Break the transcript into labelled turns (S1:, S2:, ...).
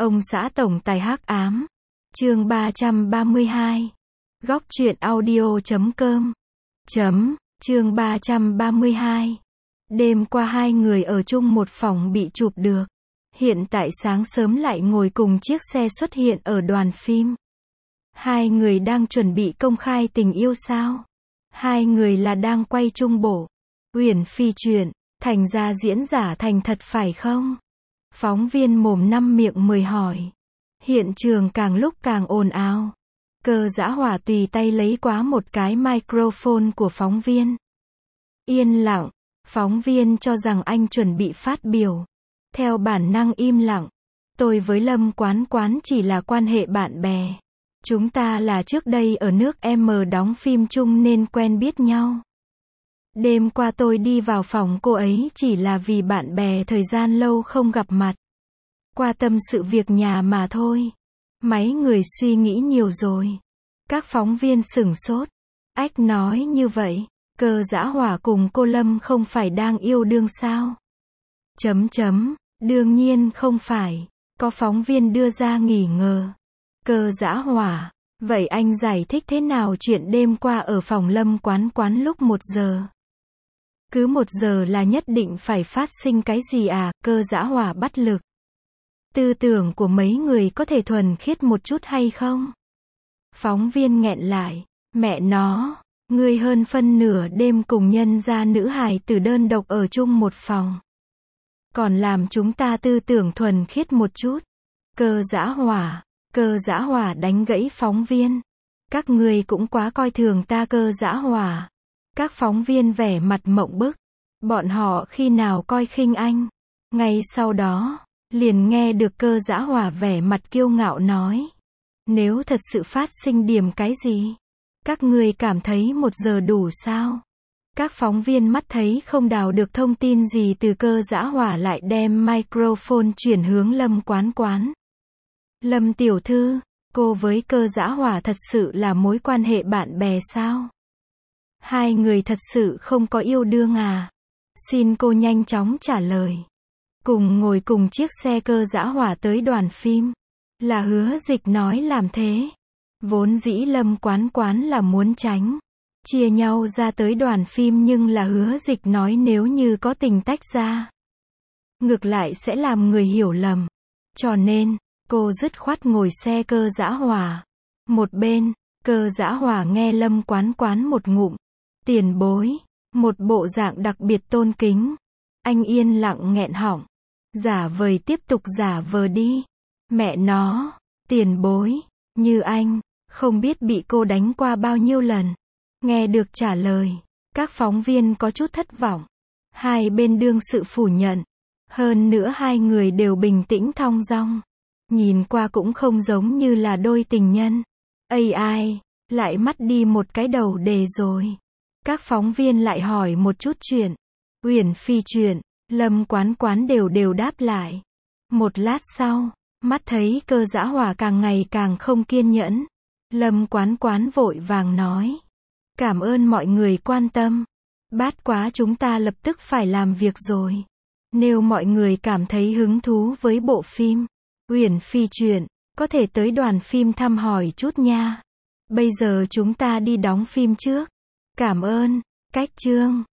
S1: Ông xã tổng tài hắc ám. Chương 332. Góc truyện audio.com. Chương 332. Đêm qua hai người ở chung một phòng bị chụp được. Hiện tại sáng sớm lại ngồi cùng chiếc xe xuất hiện ở đoàn phim. Hai người đang chuẩn bị công khai tình yêu sao? Hai người là đang quay chung bộ Uyển Phi chuyện, thành ra diễn giả thành thật phải không? Phóng viên mồm năm miệng mười hỏi. Hiện trường càng lúc càng ồn ào. Cơ Dã Hỏa tùy tay lấy quá một cái microphone của phóng viên. Yên lặng, phóng viên cho rằng anh chuẩn bị phát biểu. Theo bản năng im lặng. Tôi với Lâm Quán Quán chỉ là quan hệ bạn bè. Chúng ta là trước đây ở nước M đóng phim chung nên quen biết nhau. Đêm qua tôi đi vào phòng cô ấy chỉ là vì bạn bè thời gian lâu không gặp mặt. Qua tâm sự việc nhà mà thôi. Mấy người suy nghĩ nhiều rồi. Các phóng viên sửng sốt. Ách nói như vậy, Cơ Dã Hỏa cùng cô Lâm không phải đang yêu đương sao? Đương nhiên không phải. Có phóng viên đưa ra nghi ngờ. Cơ Dã Hỏa, vậy anh giải thích thế nào chuyện đêm qua ở phòng Lâm Quán Quán lúc 1 giờ? Cứ 1 giờ là nhất định phải phát sinh cái gì à? Cơ Dã Hỏa bắt lực. Tư tưởng của mấy người có thể thuần khiết một chút hay không? Phóng viên nghẹn lại. Mẹ nó, ngươi hơn phân nửa đêm cùng nhân gia nữ hài tử đơn độc ở chung một phòng. Còn làm chúng ta tư tưởng thuần khiết một chút. Cơ Dã Hỏa đánh gãy phóng viên. Các ngươi cũng quá coi thường ta Cơ Dã Hỏa. Các phóng viên vẻ mặt mộng bức. Bọn họ khi nào coi khinh anh? Ngay sau đó, liền nghe được Cơ Dã Hỏa vẻ mặt kiêu ngạo nói. Nếu thật sự phát sinh điểm cái gì? Các ngươi cảm thấy 1 giờ đủ sao? Các phóng viên mắt thấy không đào được thông tin gì từ Cơ Dã Hỏa lại đem microphone chuyển hướng Lâm Quán Quán. Lâm tiểu thư, cô với Cơ Dã Hỏa thật sự là mối quan hệ bạn bè sao? Hai người thật sự không có yêu đương à? Xin cô nhanh chóng trả lời. Cùng ngồi cùng chiếc xe Cơ Dã Hỏa tới đoàn phim. Là Hứa Dịch nói làm thế. Vốn dĩ Lâm Quán Quán là muốn tránh chia nhau ra tới đoàn phim nhưng là Hứa Dịch nói nếu như có tình tách ra, ngược lại sẽ làm người hiểu lầm. Cho nên, cô dứt khoát ngồi xe Cơ Dã Hỏa. Một bên, Cơ Dã Hỏa nghe Lâm Quán Quán một ngụm. Tiền bối. Một bộ dạng đặc biệt tôn kính. Anh yên lặng nghẹn họng. Giả vời tiếp tục giả vờ đi. Mẹ nó, tiền bối, như anh, không biết bị cô đánh qua bao nhiêu lần. Nghe được trả lời, các phóng viên có chút thất vọng. Hai bên đương sự phủ nhận. Hơn nữa hai người đều bình tĩnh thong dong. Nhìn qua cũng không giống như là đôi tình nhân. AI, lại mất đi một cái đầu đề rồi. Các phóng viên lại hỏi một chút chuyện. Uyển Phi chuyện, Lâm Quán Quán đều đáp lại. Một lát sau, mắt thấy Cơ Dã Hỏa càng ngày càng không kiên nhẫn. Lâm Quán Quán vội vàng nói. Cảm ơn mọi người quan tâm. Bát quá chúng ta lập tức phải làm việc rồi. Nếu mọi người cảm thấy hứng thú với bộ phim Uyển Phi chuyện, có thể tới đoàn phim thăm hỏi chút nha. Bây giờ chúng ta đi đóng phim trước. Cảm ơn. Cách chương